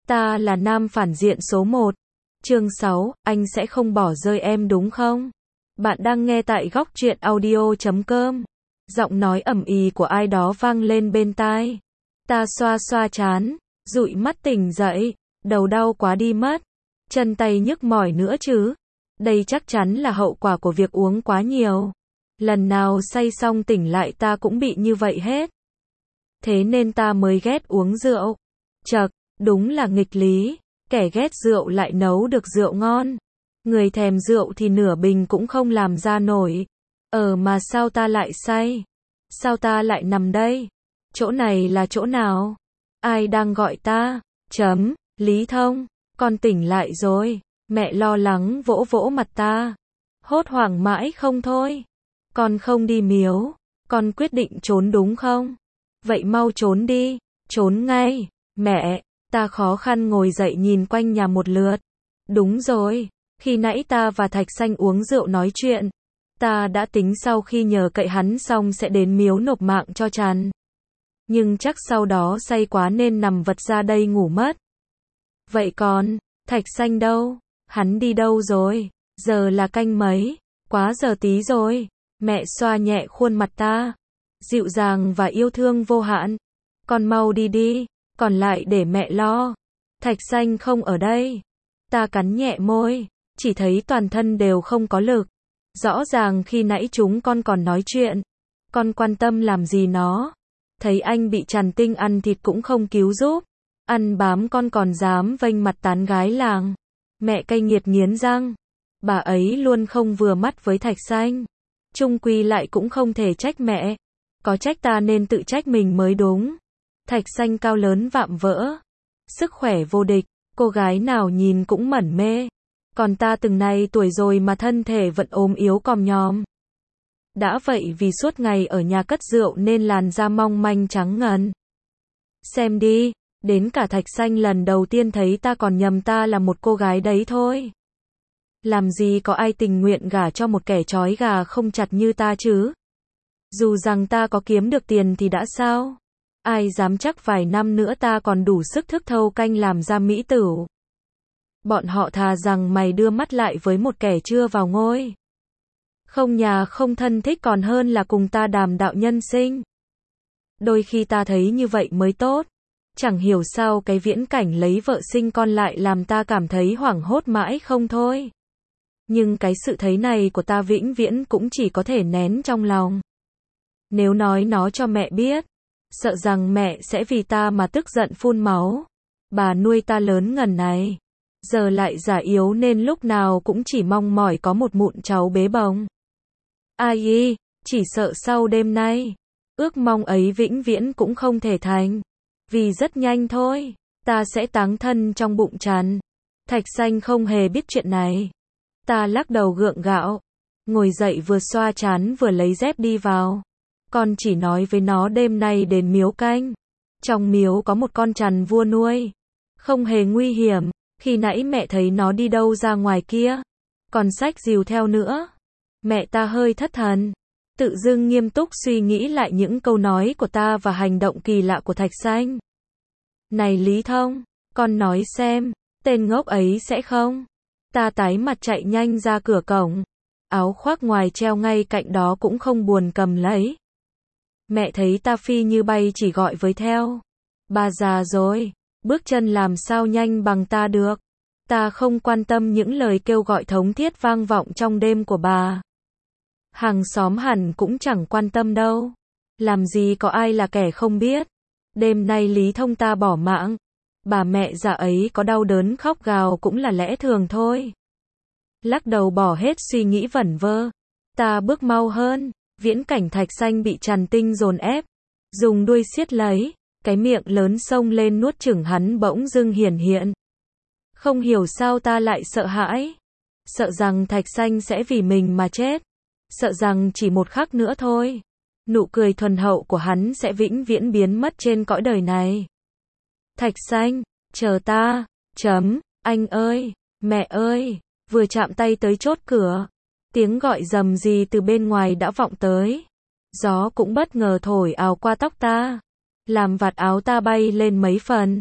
Ta là nam phản diện số 1. Chương 6, anh sẽ không bỏ rơi em đúng không? Bạn đang nghe tại góc truyện audio.com. Giọng nói ầm ĩ của ai đó vang lên bên tai. Ta xoa xoa trán, dụi mắt tỉnh dậy, đầu đau quá đi mất. Chân tay nhức mỏi nữa chứ. Đây chắc chắn là hậu quả của việc uống quá nhiều. Lần nào say xong tỉnh lại ta cũng bị như vậy hết. Thế nên ta mới ghét uống rượu. Chậc, đúng là nghịch lý. Kẻ ghét rượu lại nấu được rượu ngon. Người thèm rượu thì nửa bình cũng không làm ra nổi. Mà sao ta lại say? Sao ta lại nằm đây? Chỗ này là chỗ nào? Ai đang gọi ta? Lý Thông, con tỉnh lại rồi. Mẹ lo lắng vỗ vỗ mặt ta. Hốt hoảng mãi không thôi. Con không đi miếu. Con quyết định trốn đúng không? Vậy mau trốn đi. Trốn ngay. Mẹ, ta khó khăn ngồi dậy nhìn quanh nhà một lượt. Đúng rồi, khi nãy ta và Thạch Xanh uống rượu nói chuyện. Ta đã tính sau khi nhờ cậy hắn xong sẽ đến miếu nộp mạng cho Trần. Nhưng chắc sau đó say quá nên nằm vật ra đây ngủ mất. Vậy còn, Thạch Xanh đâu? Hắn đi đâu rồi? Giờ là canh mấy? Quá giờ tí rồi. Mẹ xoa nhẹ khuôn mặt ta. Dịu dàng và yêu thương vô hạn. Con mau đi đi, còn lại để mẹ lo. Thạch Xanh không ở đây. Ta cắn nhẹ môi, chỉ thấy toàn thân đều không có lực. Rõ ràng khi nãy chúng con còn nói chuyện. Con quan tâm làm gì nó? Thấy anh bị Trần Tinh ăn thịt cũng không cứu giúp. Ăn bám con còn dám vênh mặt tán gái làng. Mẹ cay nghiệt nghiến răng. Bà ấy luôn không vừa mắt với Thạch Xanh. Chung quy lại cũng không thể trách mẹ. Có trách ta nên tự trách mình mới đúng. Thạch Xanh cao lớn vạm vỡ. Sức khỏe vô địch. Cô gái nào nhìn cũng mẩn mê. Còn ta từng này tuổi rồi mà thân thể vẫn ốm yếu còm nhòm. Đã vậy vì suốt ngày ở nhà cất rượu nên làn da mong manh trắng ngần. Xem đi, đến cả Thạch Xanh lần đầu tiên thấy ta còn nhầm ta là một cô gái đấy thôi. Làm gì có ai tình nguyện gả cho một kẻ trói gà không chặt như ta chứ? Dù rằng ta có kiếm được tiền thì đã sao? Ai dám chắc vài năm nữa ta còn đủ sức thức thâu canh làm ra mỹ tửu. Bọn họ thà rằng mày đưa mắt lại với một kẻ chưa vào ngôi. Không nhà không thân thích còn hơn là cùng ta đàm đạo nhân sinh. Đôi khi ta thấy như vậy mới tốt. Chẳng hiểu sao cái viễn cảnh lấy vợ sinh con lại làm ta cảm thấy hoảng hốt mãi không thôi. Nhưng cái sự thấy này của ta vĩnh viễn cũng chỉ có thể nén trong lòng. Nếu nói nó cho mẹ biết, sợ rằng mẹ sẽ vì ta mà tức giận phun máu. Bà nuôi ta lớn ngần này, giờ lại già yếu nên lúc nào cũng chỉ mong mỏi có một mụn cháu bế bồng. Ai chỉ sợ sau đêm nay, ước mong ấy vĩnh viễn cũng không thể thành. Vì rất nhanh thôi, ta sẽ táng thân trong bụng Trần. Thạch Xanh không hề biết chuyện này. Ta lắc đầu gượng gạo, ngồi dậy vừa xoa trán vừa lấy dép đi vào. Con chỉ nói với nó đêm nay đến miếu canh. Trong miếu có một con Trần vua nuôi. Không hề nguy hiểm, khi nãy mẹ thấy nó đi đâu ra ngoài kia. Còn xách rìu theo nữa. Mẹ ta hơi thất thần. Tự dưng nghiêm túc suy nghĩ lại những câu nói của ta và hành động kỳ lạ của Thạch Xanh. Này Lý Thông, con nói xem, tên ngốc ấy sẽ không? Ta tái mặt chạy nhanh ra cửa cổng. Áo khoác ngoài treo ngay cạnh đó cũng không buồn cầm lấy. Mẹ thấy ta phi như bay chỉ gọi với theo. Bà già rồi, bước chân làm sao nhanh bằng ta được. Ta không quan tâm những lời kêu gọi thống thiết vang vọng trong đêm của bà. Hàng xóm hẳn cũng chẳng quan tâm đâu. Làm gì có ai là kẻ không biết. Đêm nay Lý Thông ta bỏ mạng. Bà mẹ già ấy có đau đớn khóc gào cũng là lẽ thường thôi. Lắc đầu bỏ hết suy nghĩ vẩn vơ. Ta bước mau hơn. Viễn cảnh Thạch Xanh bị Trần Tinh dồn ép. Dùng đuôi siết lấy. Cái miệng lớn xông lên nuốt chửng hắn bỗng dưng hiển hiện. Không hiểu sao ta lại sợ hãi. Sợ rằng Thạch Xanh sẽ vì mình mà chết. Sợ rằng chỉ một khắc nữa thôi. Nụ cười thuần hậu của hắn sẽ vĩnh viễn biến mất trên cõi đời này. Thạch Xanh, chờ ta. Anh ơi, mẹ ơi. Vừa chạm tay tới chốt cửa. Tiếng gọi rầm rì từ bên ngoài đã vọng tới. Gió cũng bất ngờ thổi ào qua tóc ta. Làm vạt áo ta bay lên mấy phần.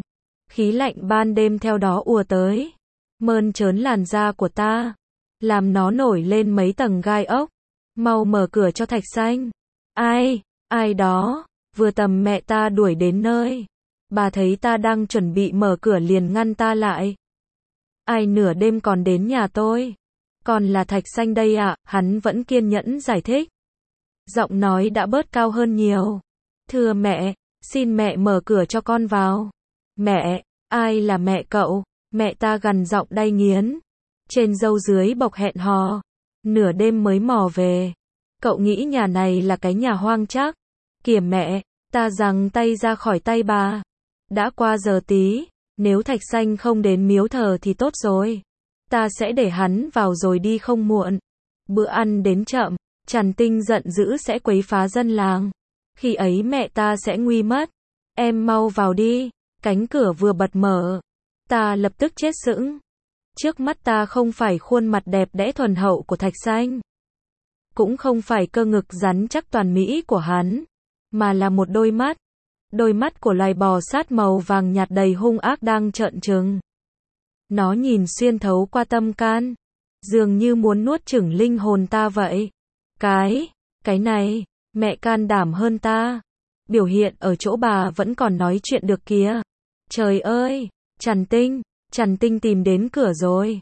Khí lạnh ban đêm theo đó ùa tới, mơn trớn làn da của ta, làm nó nổi lên mấy tầng gai ốc. Mau mở cửa cho Thạch Xanh. Ai đó, vừa tầm mẹ ta đuổi đến nơi. Bà thấy ta đang chuẩn bị mở cửa liền ngăn ta lại. Ai nửa đêm còn đến nhà tôi? Còn là Thạch Xanh đây ạ, hắn vẫn kiên nhẫn giải thích. Giọng nói đã bớt cao hơn nhiều. Thưa mẹ, xin mẹ mở cửa cho con vào. Mẹ, ai là mẹ cậu? Mẹ ta gằn giọng đay nghiến. Trên râu dưới bọc hẹn hò. Nửa đêm mới mò về. Cậu nghĩ nhà này là cái nhà hoang chắc. Kìa mẹ, ta giằng tay ra khỏi tay bà. Đã qua giờ tí, nếu Thạch Xanh không đến miếu thờ thì tốt rồi. Ta sẽ để hắn vào rồi đi không muộn. Bữa ăn đến chậm, Trần Tinh giận dữ sẽ quấy phá dân làng. Khi ấy mẹ ta sẽ nguy mất. Em mau vào đi. Cánh cửa vừa bật mở. Ta lập tức chết sững. Trước mắt ta không phải khuôn mặt đẹp đẽ thuần hậu của Thạch Xanh. Cũng không phải cơ ngực rắn chắc toàn mỹ của hắn. Mà là một đôi mắt. Đôi mắt của loài bò sát màu vàng nhạt đầy hung ác đang trợn trừng. Nó nhìn xuyên thấu qua tâm can. Dường như muốn nuốt chửng linh hồn ta vậy. Cái này, mẹ can đảm hơn ta. Biểu hiện ở chỗ bà vẫn còn nói chuyện được kìa. Trời ơi, Trần Tinh tìm đến cửa rồi.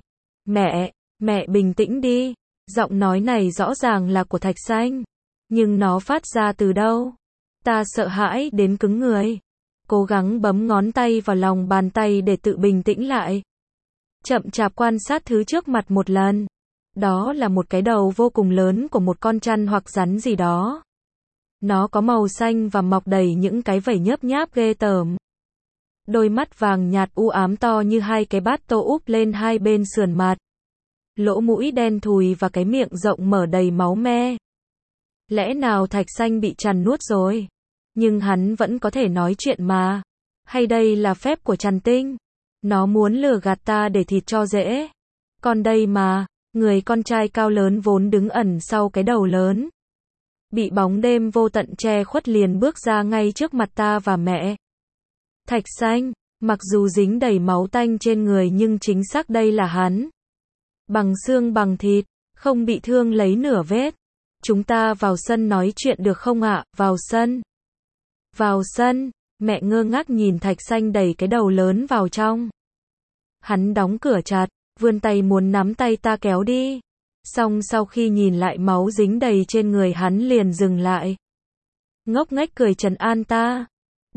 Mẹ bình tĩnh đi. Giọng nói này rõ ràng là của Thạch Xanh. Nhưng nó phát ra từ đâu? Ta sợ hãi đến cứng người. Cố gắng bấm ngón tay vào lòng bàn tay để tự bình tĩnh lại. Chậm chạp quan sát thứ trước mặt một lần. Đó là một cái đầu vô cùng lớn của một con trăn hoặc rắn gì đó. Nó có màu xanh và mọc đầy những cái vảy nhớp nháp ghê tởm. Đôi mắt vàng nhạt u ám to như hai cái bát tô úp lên hai bên sườn mặt. Lỗ mũi đen thùi và cái miệng rộng mở đầy máu me. Lẽ nào Thạch Xanh bị Trần nuốt rồi? Nhưng hắn vẫn có thể nói chuyện mà. Hay đây là phép của Trần Tinh? Nó muốn lừa gạt ta để thịt cho dễ. Còn đây mà, người con trai cao lớn vốn đứng ẩn sau cái đầu lớn. Bị bóng đêm vô tận che khuất liền bước ra ngay trước mặt ta và mẹ. Thạch Xanh, mặc dù dính đầy máu tanh trên người nhưng chính xác đây là hắn. Bằng xương bằng thịt, không bị thương lấy nửa vết. Chúng ta vào sân nói chuyện được không ạ? Vào sân. Vào sân, mẹ ngơ ngác nhìn Thạch Xanh đẩy cái đầu lớn vào trong. Hắn đóng cửa chặt, vươn tay muốn nắm tay ta kéo đi. Xong sau khi nhìn lại máu dính đầy trên người hắn liền dừng lại. Ngốc nghếch cười trấn an ta.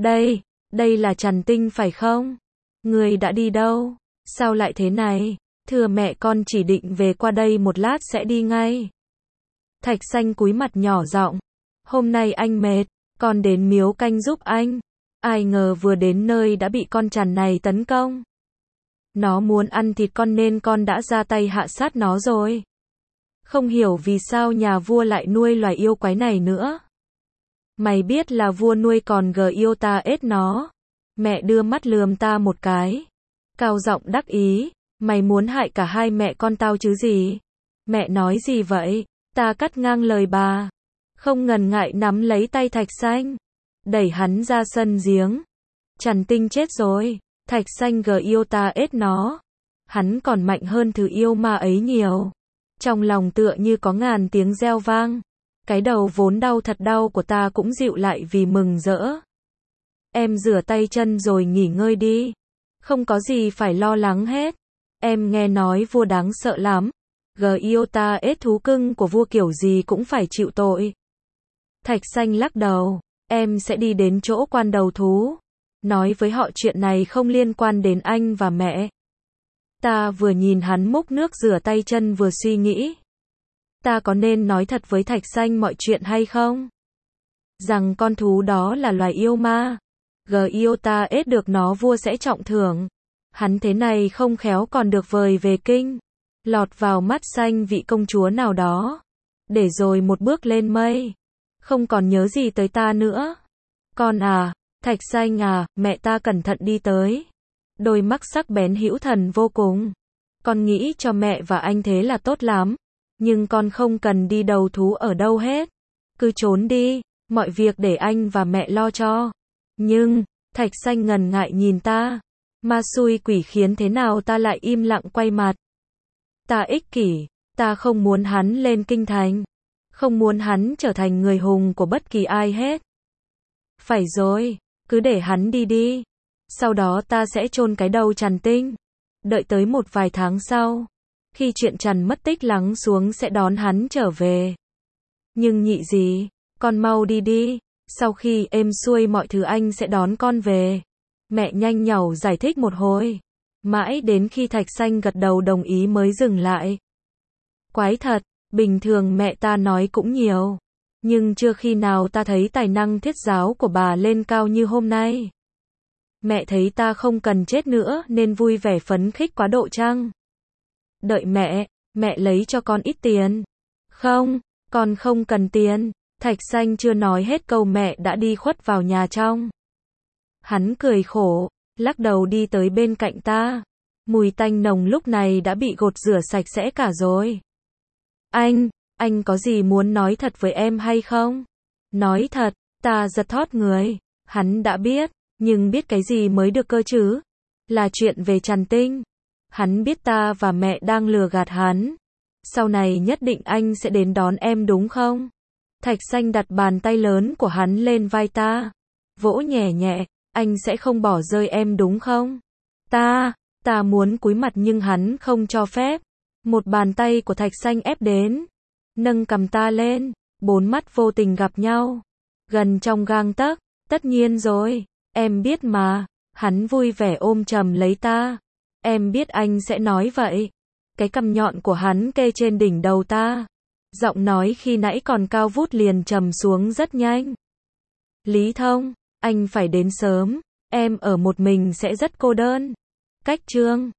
Đây là Trần Tinh phải không? Người đã đi đâu? Sao lại thế này? Thưa mẹ con chỉ định về qua đây một lát sẽ đi ngay. Thạch Xanh cúi mặt nhỏ giọng. Hôm nay anh mệt, con đến miếu canh giúp anh. Ai ngờ vừa đến nơi đã bị con Trần này tấn công. Nó muốn ăn thịt con nên con đã ra tay hạ sát nó rồi. Không hiểu vì sao nhà vua lại nuôi loài yêu quái này nữa. Mày biết là vua nuôi còn yêu ta ết nó. Mẹ đưa mắt lườm ta một cái. Cao giọng đắc ý. Mày muốn hại cả hai mẹ con tao chứ gì? Mẹ nói gì vậy? Ta cắt ngang lời bà. Không ngần ngại nắm lấy tay Thạch Xanh. Đẩy hắn ra sân giếng. Trần Tinh chết rồi. Thạch Xanh yêu ta ết nó. Hắn còn mạnh hơn thứ yêu ma ấy nhiều. Trong lòng tựa như có ngàn tiếng reo vang. Cái đầu vốn đau thật đau của ta cũng dịu lại vì mừng rỡ. Em rửa tay chân rồi nghỉ ngơi đi. Không có gì phải lo lắng hết. Em nghe nói vua đáng sợ lắm. Yêu ta ết thú cưng của vua kiểu gì cũng phải chịu tội. Thạch Xanh lắc đầu. Em sẽ đi đến chỗ quan đầu thú. Nói với họ chuyện này không liên quan đến anh và mẹ. Ta vừa nhìn hắn múc nước rửa tay chân vừa suy nghĩ. Ta có nên nói thật với Thạch Xanh mọi chuyện hay không? Rằng con thú đó là loài yêu ma. Yêu ta ết được nó vua sẽ trọng thưởng. Hắn thế này không khéo còn được vời về kinh. Lọt vào mắt xanh vị công chúa nào đó. Để rồi một bước lên mây. Không còn nhớ gì tới ta nữa. Con à, Thạch Xanh à, mẹ ta cẩn thận đi tới. Đôi mắt sắc bén hữu thần vô cùng. Con nghĩ cho mẹ và anh thế là tốt lắm. Nhưng con không cần đi đầu thú ở đâu hết. Cứ trốn đi, mọi việc để anh và mẹ lo cho. Nhưng, Thạch Xanh ngần ngại nhìn ta. Ma xui quỷ khiến thế nào ta lại im lặng quay mặt. Ta ích kỷ, ta không muốn hắn lên kinh thành. Không muốn hắn trở thành người hùng của bất kỳ ai hết. Phải rồi, cứ để hắn đi đi. Sau đó ta sẽ chôn cái đầu Trần Tinh. Đợi tới một vài tháng sau, khi chuyện Trần mất tích lắng xuống sẽ đón hắn trở về. Nhưng nhị gì, con mau đi đi. Sau khi êm xuôi mọi thứ anh sẽ đón con về. Mẹ nhanh nhảu giải thích một hồi. Mãi đến khi Thạch Xanh gật đầu đồng ý mới dừng lại. Quái thật, bình thường mẹ ta nói cũng nhiều. Nhưng chưa khi nào ta thấy tài năng thuyết giáo của bà lên cao như hôm nay. Mẹ thấy ta không cần chết nữa nên vui vẻ phấn khích quá độ chăng? Đợi mẹ lấy cho con ít tiền. Không, con không cần tiền. Thạch Xanh chưa nói hết câu mẹ đã đi khuất vào nhà trong. Hắn cười khổ, lắc đầu đi tới bên cạnh ta. Mùi tanh nồng lúc này đã bị gột rửa sạch sẽ cả rồi. Anh có gì muốn nói thật với em hay không? Nói thật, ta giật thót người. Hắn đã biết, nhưng biết cái gì mới được cơ chứ? Là chuyện về Trần Tinh. Hắn biết ta và mẹ đang lừa gạt hắn. Sau này nhất định anh sẽ đến đón em đúng không? Thạch Xanh đặt bàn tay lớn của hắn lên vai ta. Vỗ nhẹ nhẹ, anh sẽ không bỏ rơi em đúng không? Ta muốn cúi mặt nhưng hắn không cho phép. Một bàn tay của Thạch Xanh ép đến. Nâng cầm ta lên, bốn mắt vô tình gặp nhau. Gần trong gang tấc, tất nhiên rồi, em biết mà. Hắn vui vẻ ôm chầm lấy ta. Em biết anh sẽ nói vậy. Cái cằm nhọn của hắn kê trên đỉnh đầu ta. Giọng nói khi nãy còn cao vút liền trầm xuống rất nhanh. Lý Thông, anh phải đến sớm. Em ở một mình sẽ rất cô đơn. Cách Trương